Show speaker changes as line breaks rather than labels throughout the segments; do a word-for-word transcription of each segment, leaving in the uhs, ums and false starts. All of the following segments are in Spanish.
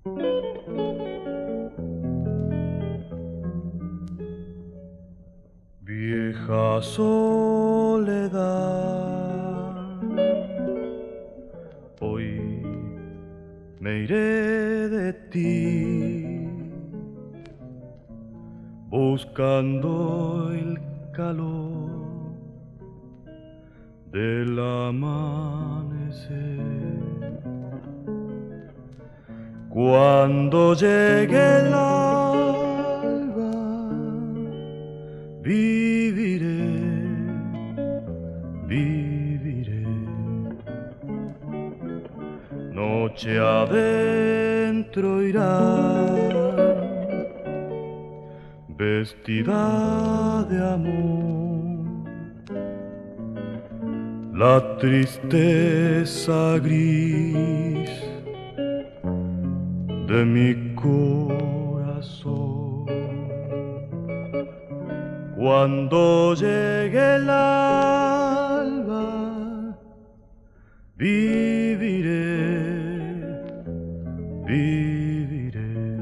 Vieja soledad, hoy me iré de ti, buscando el calor del amanecer. Cuando llegue el alba, viviré, viviré. Noche adentro irá, vestida de amor, la tristeza gris de mi corazón. Cuando llegue el alba, viviré, viviré.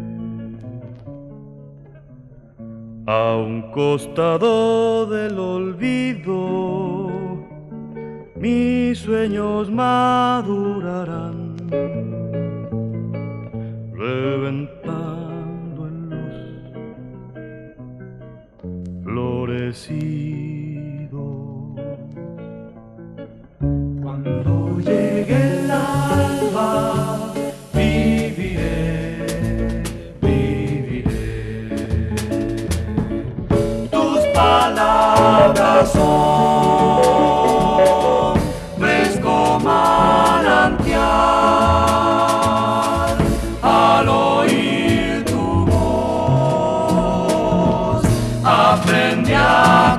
A un costado del olvido, mis sueños madurarán, reventando en luz, florecido. Cuando llegue el alba, viviré, viviré. Tus palabras son fresco manantial. Al oír tu voz, aprendí a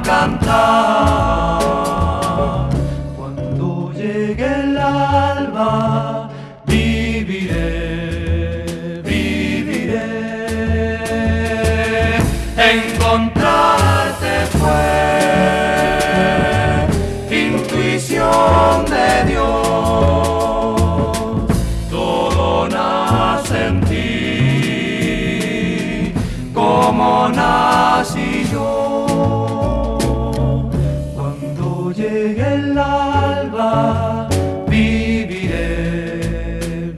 cantar. Cuando llegue el alba, viviré, viviré. Encontrarte fue intuición de Dios. Todo nace en ti, como nací yo. Cuando llegue el alba, viviré,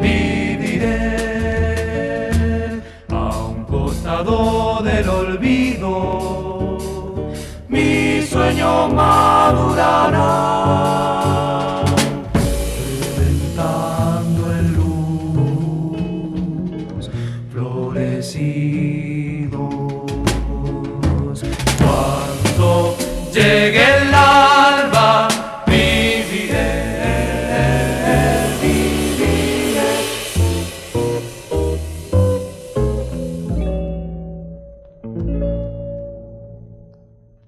viviré. A un costado del olvido, mi sueño madurará, reventando en luz, florecido.